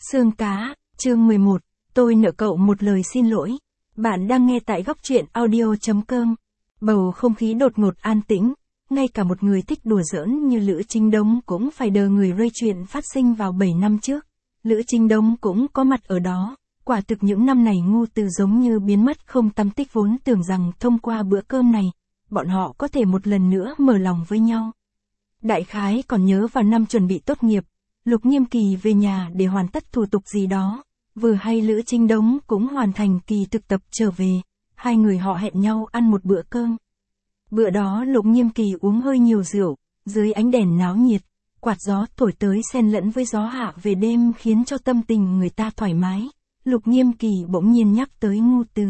Xương cá, chương 11, tôi nợ cậu một lời xin lỗi. Bạn đang nghe tại góc truyện audio.com. Bầu không khí đột ngột an tĩnh, ngay cả một người thích đùa giỡn như Lữ Chính Đông cũng phải đờ người rơi chuyện phát sinh vào 7 năm trước. Lữ Chính Đông cũng có mặt ở đó, quả thực những năm này Ngô Từ giống như biến mất không tăm tích, vốn tưởng rằng thông qua bữa cơm này, bọn họ có thể một lần nữa mở lòng với nhau. Đại khái còn nhớ vào năm chuẩn bị tốt nghiệp, Lục Nghiêm Kỳ về nhà để hoàn tất thủ tục gì đó, vừa hay Lữ Chính Đông cũng hoàn thành kỳ thực tập trở về, hai người họ hẹn nhau ăn một bữa cơm. Bữa đó Lục Nghiêm Kỳ uống hơi nhiều rượu, dưới ánh đèn náo nhiệt, quạt gió thổi tới xen lẫn với gió hạ về đêm khiến cho tâm tình người ta thoải mái. Lục Nghiêm Kỳ bỗng nhiên nhắc tới Ngô Từ.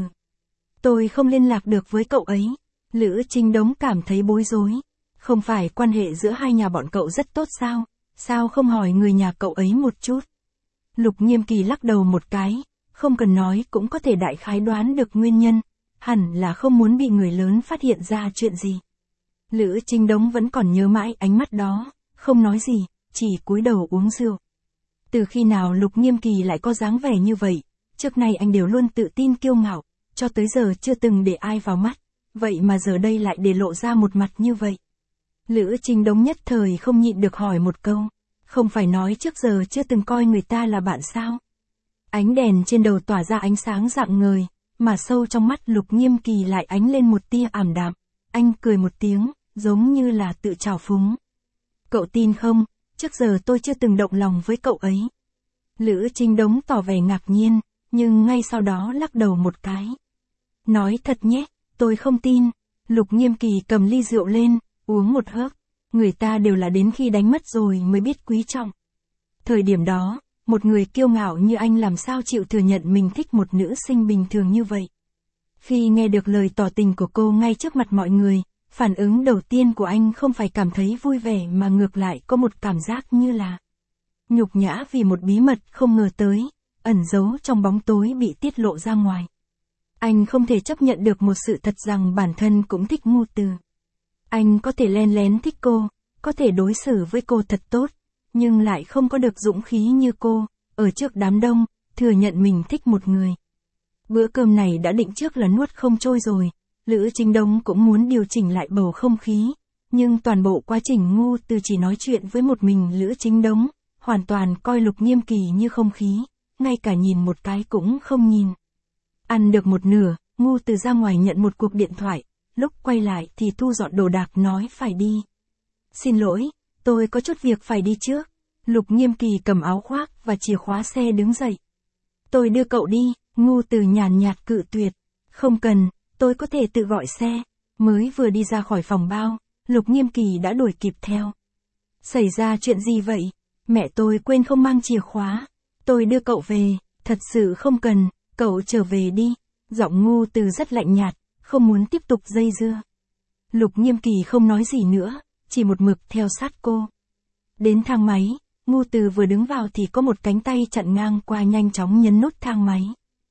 Tôi không liên lạc được với cậu ấy. Lữ Chính Đông cảm thấy bối rối. Không phải quan hệ giữa hai nhà bọn cậu rất tốt sao? Sao không hỏi người nhà cậu ấy một chút? Lục Nghiêm Kỳ lắc đầu một cái, không cần nói cũng có thể đại khái đoán được nguyên nhân, hẳn là không muốn bị người lớn phát hiện ra chuyện gì. Lữ Chính Đông vẫn còn nhớ mãi ánh mắt đó, không nói gì, chỉ cúi đầu uống rượu. Từ khi nào Lục Nghiêm Kỳ lại có dáng vẻ như vậy, trước nay anh đều luôn tự tin kiêu ngạo, cho tới giờ chưa từng để ai vào mắt, vậy mà giờ đây lại để lộ ra một mặt như vậy. Lữ Chính Đông nhất thời không nhịn được hỏi một câu, không phải nói trước giờ chưa từng coi người ta là bạn sao? Ánh đèn trên đầu tỏa ra ánh sáng rạng ngời, mà sâu trong mắt Lục Nghiêm Kỳ lại ánh lên một tia ảm đạm, anh cười một tiếng, giống như là tự trào phúng. Cậu tin không, trước giờ tôi chưa từng động lòng với cậu ấy. Lữ Chính Đông tỏ vẻ ngạc nhiên, nhưng ngay sau đó lắc đầu một cái. Nói thật nhé, tôi không tin. Lục Nghiêm Kỳ cầm ly rượu lên, uống một hớp, người ta đều là đến khi đánh mất rồi mới biết quý trọng. Thời điểm đó, một người kiêu ngạo như anh làm sao chịu thừa nhận mình thích một nữ sinh bình thường như vậy. Khi nghe được lời tỏ tình của cô ngay trước mặt mọi người, phản ứng đầu tiên của anh không phải cảm thấy vui vẻ mà ngược lại có một cảm giác như là nhục nhã vì một bí mật không ngờ tới, ẩn giấu trong bóng tối bị tiết lộ ra ngoài. Anh không thể chấp nhận được một sự thật rằng bản thân cũng thích Ngô Từ. Anh có thể len lén thích cô, có thể đối xử với cô thật tốt, nhưng lại không có được dũng khí như cô, ở trước đám đông, thừa nhận mình thích một người. Bữa cơm này đã định trước là nuốt không trôi rồi, Lữ Chính Đông cũng muốn điều chỉnh lại bầu không khí, nhưng toàn bộ quá trình Ngô Từ chỉ nói chuyện với một mình Lữ Chính Đông, hoàn toàn coi Lục Nghiêm Kỳ như không khí, ngay cả nhìn một cái cũng không nhìn. Ăn được một nửa, Ngô Từ ra ngoài nhận một cuộc điện thoại, lúc quay lại thì thu dọn đồ đạc nói phải đi. Xin lỗi, tôi có chút việc phải đi trước. Lục Nghiêm Kỳ cầm áo khoác và chìa khóa xe đứng dậy. Tôi đưa cậu đi, Ngô Từ nhàn nhạt cự tuyệt. Không cần, tôi có thể tự gọi xe. Mới vừa đi ra khỏi phòng bao, Lục Nghiêm Kỳ đã đuổi kịp theo. Xảy ra chuyện gì vậy? Mẹ tôi quên không mang chìa khóa. Tôi đưa cậu về, thật sự không cần, cậu trở về đi. Giọng Ngô Từ rất lạnh nhạt, không muốn tiếp tục dây dưa. Lục Nghiêm Kỳ không nói gì nữa, chỉ một mực theo sát cô. Đến thang máy, Ngô Từ vừa đứng vào thì có một cánh tay chặn ngang qua, nhanh chóng nhấn nút thang máy.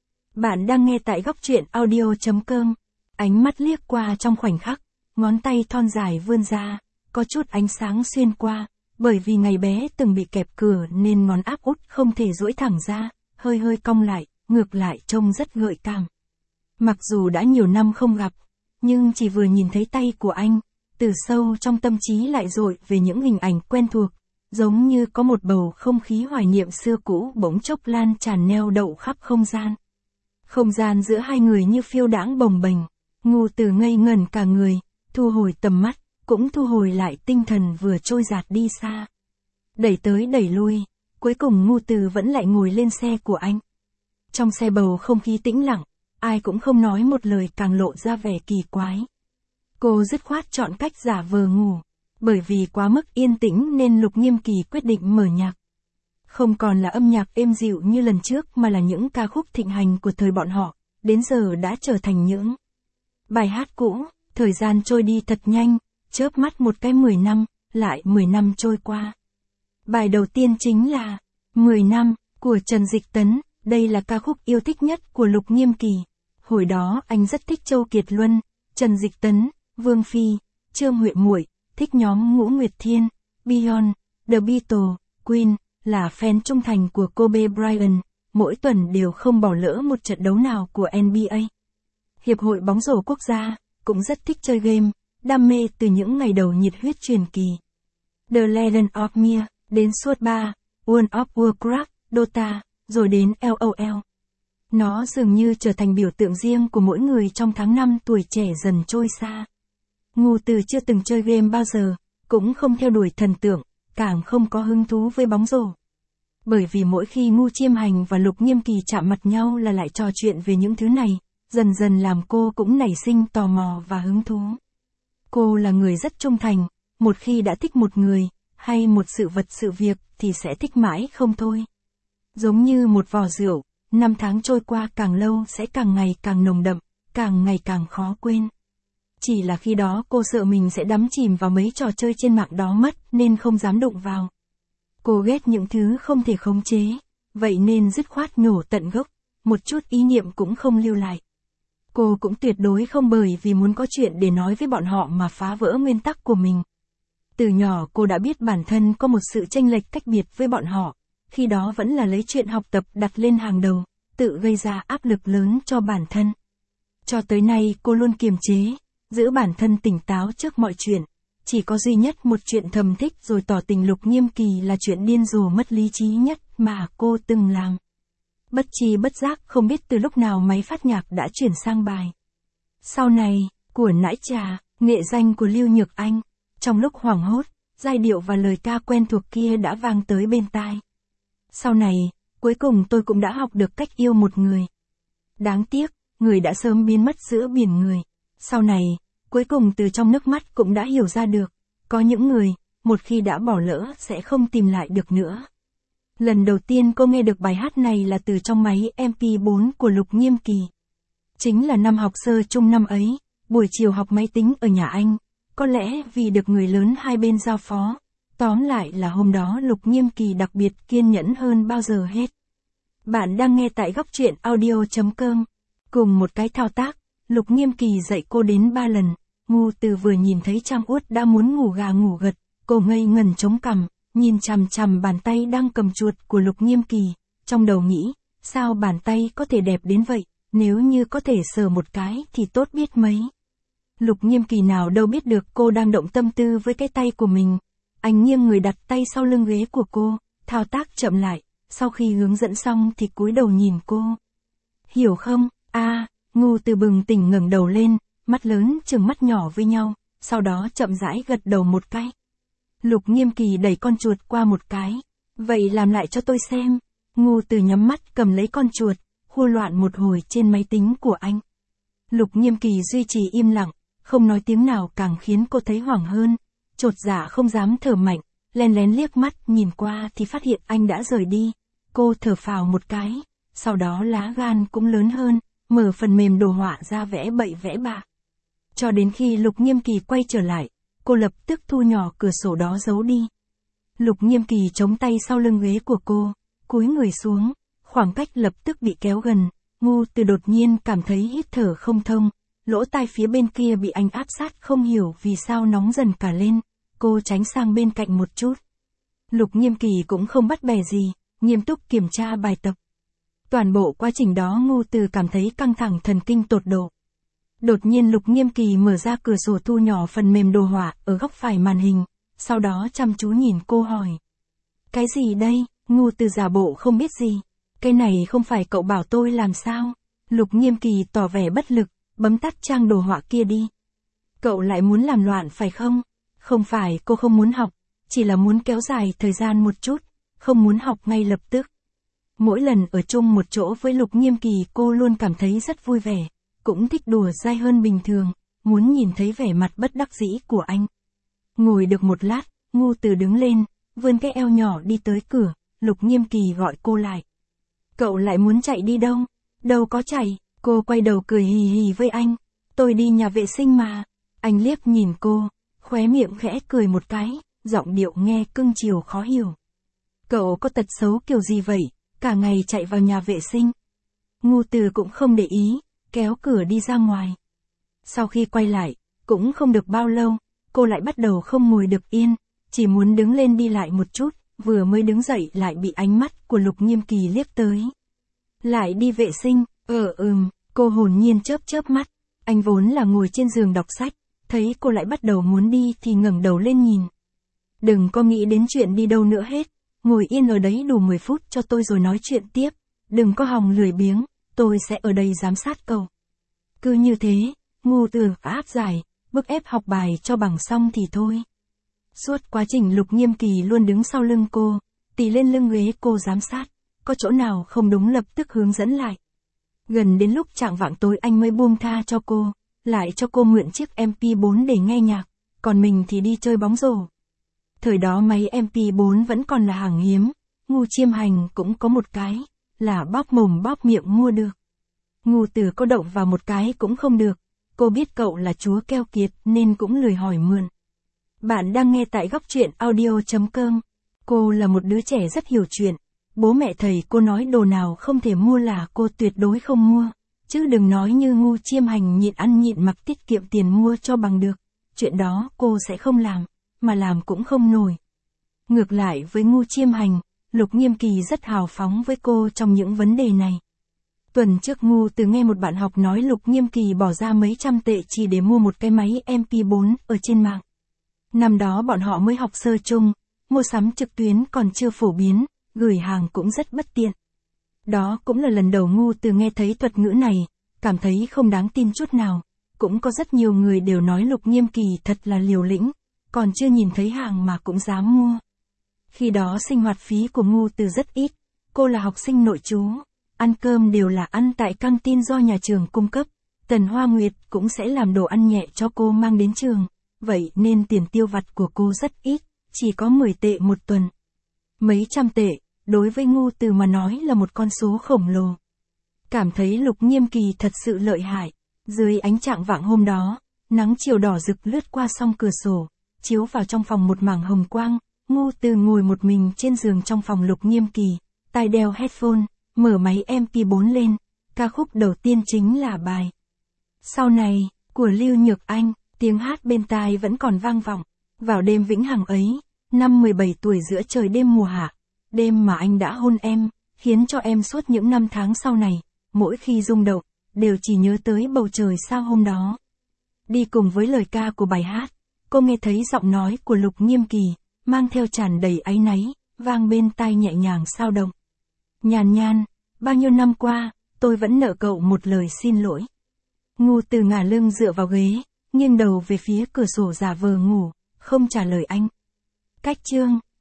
Bạn đang nghe tại góc truyện audio.com. Ánh mắt liếc qua trong khoảnh khắc, ngón tay thon dài vươn ra, có chút ánh sáng xuyên qua, bởi vì ngày bé từng bị kẹp cửa nên ngón áp út không thể duỗi thẳng ra, hơi hơi cong lại, ngược lại trông rất gợi cảm. Mặc dù đã nhiều năm không gặp, nhưng chỉ vừa nhìn thấy tay của anh, từ sâu trong tâm trí lại dội về những hình ảnh quen thuộc, giống như có một bầu không khí hoài niệm xưa cũ bỗng chốc lan tràn neo đậu khắp không gian. Không gian giữa hai người như phiêu đãng bồng bềnh, Ngô Từ ngây ngẩn cả người, thu hồi tầm mắt, cũng thu hồi lại tinh thần vừa trôi dạt đi xa. Đẩy tới đẩy lui, cuối cùng Ngô Từ vẫn lại ngồi lên xe của anh. Trong xe bầu không khí tĩnh lặng, ai cũng không nói một lời, càng lộ ra vẻ kỳ quái. Cô dứt khoát chọn cách giả vờ ngủ, bởi vì quá mức yên tĩnh nên Lục Nghiêm Kỳ quyết định mở nhạc. Không còn là âm nhạc êm dịu như lần trước mà là những ca khúc thịnh hành của thời bọn họ, đến giờ đã trở thành những bài hát cũ. Thời gian trôi đi thật nhanh, chớp mắt một cái 10 năm, lại 10 năm trôi qua. Bài đầu tiên chính là 10 năm của Trần Dịch Tấn, đây là ca khúc yêu thích nhất của Lục Nghiêm Kỳ. Hồi đó anh rất thích Châu Kiệt Luân, Trần Dịch Tấn, Vương Phi, Trương Huệ Muội, thích nhóm Ngũ Nguyệt Thiên, Beyond, The Beatles, Queen, là fan trung thành của Kobe Bryant, mỗi tuần đều không bỏ lỡ một trận đấu nào của NBA. Hiệp hội bóng rổ quốc gia cũng rất thích chơi game, đam mê từ những ngày đầu nhiệt huyết truyền kỳ. The Legend of Mir, đến Suốt 3, World of Warcraft, Dota, rồi đến LOL. Nó dường như trở thành biểu tượng riêng của mỗi người trong tháng năm tuổi trẻ dần trôi xa. Ngu Từ chưa từng chơi game bao giờ, cũng không theo đuổi thần tượng, càng không có hứng thú với bóng rổ. Bởi vì mỗi khi Ngu Chiêm Hành và Lục Nghiêm Kỳ chạm mặt nhau là lại trò chuyện về những thứ này, dần dần làm cô cũng nảy sinh tò mò và hứng thú. Cô là người rất trung thành, một khi đã thích một người, hay một sự vật sự việc thì sẽ thích mãi không thôi. Giống như một vò rượu, năm tháng trôi qua càng lâu sẽ càng ngày càng nồng đậm, càng ngày càng khó quên. Chỉ là khi đó cô sợ mình sẽ đắm chìm vào mấy trò chơi trên mạng đó mất nên không dám đụng vào. Cô ghét những thứ không thể khống chế, vậy nên dứt khoát nhổ tận gốc, một chút ý niệm cũng không lưu lại. Cô cũng tuyệt đối không bởi vì muốn có chuyện để nói với bọn họ mà phá vỡ nguyên tắc của mình. Từ nhỏ cô đã biết bản thân có một sự chênh lệch cách biệt với bọn họ, khi đó vẫn là lấy chuyện học tập đặt lên hàng đầu, tự gây ra áp lực lớn cho bản thân. Cho tới nay cô luôn kiềm chế, giữ bản thân tỉnh táo trước mọi chuyện. Chỉ có duy nhất một chuyện thầm thích rồi tỏ tình Lục Nghiêm Kỳ là chuyện điên rồ mất lý trí nhất mà cô từng làm. Bất tri bất giác không biết từ lúc nào máy phát nhạc đã chuyển sang bài Sau này, của Nãi Trà, nghệ danh của Lưu Nhược Anh. Trong lúc hoảng hốt, giai điệu và lời ca quen thuộc kia đã vang tới bên tai. Sau này, cuối cùng tôi cũng đã học được cách yêu một người. Đáng tiếc, người đã sớm biến mất giữa biển người. Sau này, cuối cùng từ trong nước mắt cũng đã hiểu ra được, có những người, một khi đã bỏ lỡ sẽ không tìm lại được nữa. Lần đầu tiên cô nghe được bài hát này là từ trong máy MP4 của Lục Nghiêm Kỳ. Chính là năm học sơ trung năm ấy, buổi chiều học máy tính ở nhà anh, có lẽ vì được người lớn hai bên giao phó. Tóm lại là hôm đó Lục Nghiêm Kỳ đặc biệt kiên nhẫn hơn bao giờ hết. Bạn đang nghe tại góc truyện audio.com. Cùng một cái thao tác, Lục Nghiêm Kỳ dạy cô đến 3 lần. Ngu Từ vừa nhìn thấy Trang Uất đã muốn ngủ gà ngủ gật, cô ngây ngẩn chống cằm, nhìn chằm chằm bàn tay đang cầm chuột của Lục Nghiêm Kỳ, trong đầu nghĩ, sao bàn tay có thể đẹp đến vậy, nếu như có thể sờ một cái thì tốt biết mấy. Lục Nghiêm Kỳ nào đâu biết được cô đang động tâm tư với cái tay của mình. Anh nghiêng người đặt tay sau lưng ghế của cô, thao tác chậm lại, sau khi hướng dẫn xong thì cúi đầu nhìn cô. Hiểu không? Ngu Từ bừng tỉnh ngẩng đầu lên, mắt lớn trừng mắt nhỏ với nhau, sau đó chậm rãi gật đầu một cái. Lục Nghiêm Kỳ đẩy con chuột qua một cái. Vậy làm lại cho tôi xem. Ngu Từ nhắm mắt cầm lấy con chuột, hô loạn một hồi trên máy tính của anh. Lục Nghiêm Kỳ duy trì im lặng, không nói tiếng nào càng khiến cô thấy hoảng hơn. Chột dạ không dám thở mạnh, len lén liếc mắt nhìn qua thì phát hiện anh đã rời đi. Cô thở phào một cái, sau đó lá gan cũng lớn hơn, mở phần mềm đồ họa ra vẽ bậy vẽ bạ. Cho đến khi Lục Nghiêm Kỳ quay trở lại, cô lập tức thu nhỏ cửa sổ đó giấu đi. Lục Nghiêm Kỳ chống tay sau lưng ghế của cô, cúi người xuống, khoảng cách lập tức bị kéo gần. Ngu Từ đột nhiên cảm thấy hít thở không thông, lỗ tai phía bên kia bị anh áp sát không hiểu vì sao nóng dần cả lên. Cô tránh sang bên cạnh một chút. Lục Nghiêm Kỳ cũng không bắt bè gì, nghiêm túc kiểm tra bài tập. Toàn bộ quá trình đó Ngu Từ cảm thấy căng thẳng thần kinh tột độ. Đột nhiên Lục Nghiêm Kỳ mở ra cửa sổ thu nhỏ phần mềm đồ họa ở góc phải màn hình, sau đó chăm chú nhìn cô hỏi. Cái gì đây? Ngu Từ giả bộ không biết gì. Cái này không phải cậu bảo tôi làm sao? Lục Nghiêm Kỳ tỏ vẻ bất lực, bấm tắt trang đồ họa kia đi. Cậu lại muốn làm loạn phải không? Không phải cô không muốn học, chỉ là muốn kéo dài thời gian một chút, không muốn học ngay lập tức. Mỗi lần ở chung một chỗ với Lục Nghiêm Kỳ cô luôn cảm thấy rất vui vẻ, cũng thích đùa dai hơn bình thường, muốn nhìn thấy vẻ mặt bất đắc dĩ của anh. Ngồi được một lát, Ngu Từ đứng lên, vươn cái eo nhỏ đi tới cửa, Lục Nghiêm Kỳ gọi cô lại. Cậu lại muốn chạy đi đâu? Đâu có chạy, cô quay đầu cười hì hì với anh. Tôi đi nhà vệ sinh mà. Anh liếc nhìn cô, khóe miệng khẽ cười một cái, giọng điệu nghe cưng chiều khó hiểu. Cậu có tật xấu kiểu gì vậy, cả ngày chạy vào nhà vệ sinh? Ngu Từ cũng không để ý, kéo cửa đi ra ngoài. Sau khi quay lại, cũng không được bao lâu, cô lại bắt đầu không ngồi được yên, chỉ muốn đứng lên đi lại một chút, vừa mới đứng dậy lại bị ánh mắt của Lục Nghiêm Kỳ liếc tới. Lại đi vệ sinh, cô hồn nhiên chớp chớp mắt, anh vốn là ngồi trên giường đọc sách, thấy cô lại bắt đầu muốn đi thì ngẩng đầu lên nhìn. Đừng có nghĩ đến chuyện đi đâu nữa hết, ngồi yên ở đấy đủ 10 phút cho tôi rồi nói chuyện tiếp, đừng có hòng lười biếng, tôi sẽ ở đây giám sát cậu. Cứ như thế, Ngô Từ áp giải, bức ép học bài cho bằng xong thì thôi. Suốt quá trình Lục Nghiêm Kỳ luôn đứng sau lưng cô, tì lên lưng ghế cô giám sát, có chỗ nào không đúng lập tức hướng dẫn lại. Gần đến lúc chạng vạng tối anh mới buông tha cho cô, lại cho cô mượn chiếc MP4 để nghe nhạc, còn mình thì đi chơi bóng rổ. Thời đó máy MP4 vẫn còn là hàng hiếm, Ngô Chiêm Hành cũng có một cái, là bóp mồm bóp miệng mua được. Ngô Từ có động vào một cái cũng không được, cô biết cậu là chúa keo kiệt nên cũng lười hỏi mượn. Bạn đang nghe tại góc truyện audio.com. Cô là một đứa trẻ rất hiểu chuyện. Bố mẹ thầy cô nói đồ nào không thể mua là cô tuyệt đối không mua. Chứ đừng nói như Ngô Chiêm Hành nhịn ăn nhịn mặc tiết kiệm tiền mua cho bằng được. Chuyện đó cô sẽ không làm, mà làm cũng không nổi. Ngược lại với Ngô Chiêm Hành, Lục Nghiêm Kỳ rất hào phóng với cô trong những vấn đề này. Tuần trước Ngô Từ nghe một bạn học nói Lục Nghiêm Kỳ bỏ ra mấy trăm tệ chỉ để mua một cái máy MP4 ở trên mạng. Năm đó bọn họ mới học sơ chung, mua sắm trực tuyến còn chưa phổ biến, gửi hàng cũng rất bất tiện. Đó cũng là lần đầu Ngô Từ nghe thấy thuật ngữ này, cảm thấy không đáng tin chút nào. Cũng có rất nhiều người đều nói Lục Nghiêm Kỳ thật là liều lĩnh, còn chưa nhìn thấy hàng mà cũng dám mua. Khi đó sinh hoạt phí của Ngô Từ rất ít, cô là học sinh nội trú, ăn cơm đều là ăn tại căng tin do nhà trường cung cấp, Tần Hoa Nguyệt cũng sẽ làm đồ ăn nhẹ cho cô mang đến trường, vậy nên tiền tiêu vặt của cô rất ít, chỉ có 10 tệ một tuần. Mấy trăm tệ, đối với Ngô Từ mà nói là một con số khổng lồ. Cảm thấy Lục Nghiêm Kỳ thật sự lợi hại, dưới ánh chạng vạng hôm đó, nắng chiều đỏ rực lướt qua song cửa sổ, chiếu vào trong phòng một mảng hồng quang, Ngô Từ ngồi một mình trên giường trong phòng Lục Nghiêm Kỳ, tai đeo headphone, mở máy MP4 lên, ca khúc đầu tiên chính là bài Sau này, của Lưu Nhược Anh, tiếng hát bên tai vẫn còn vang vọng. Vào đêm vĩnh hằng ấy, năm 17 tuổi giữa trời đêm mùa hạ, đêm mà anh đã hôn em, khiến cho em suốt những năm tháng sau này, mỗi khi rung động, đều chỉ nhớ tới bầu trời sao hôm đó. Đi cùng với lời ca của bài hát, cô nghe thấy giọng nói của Lục Nghiêm Kỳ, mang theo tràn đầy áy náy, vang bên tai nhẹ nhàng sao động. Nhàn nhan, bao nhiêu năm qua, tôi vẫn nợ cậu một lời xin lỗi. Ngô Từ ngả lưng dựa vào ghế, nghiêng đầu về phía cửa sổ giả vờ ngủ, không trả lời anh. Cách chương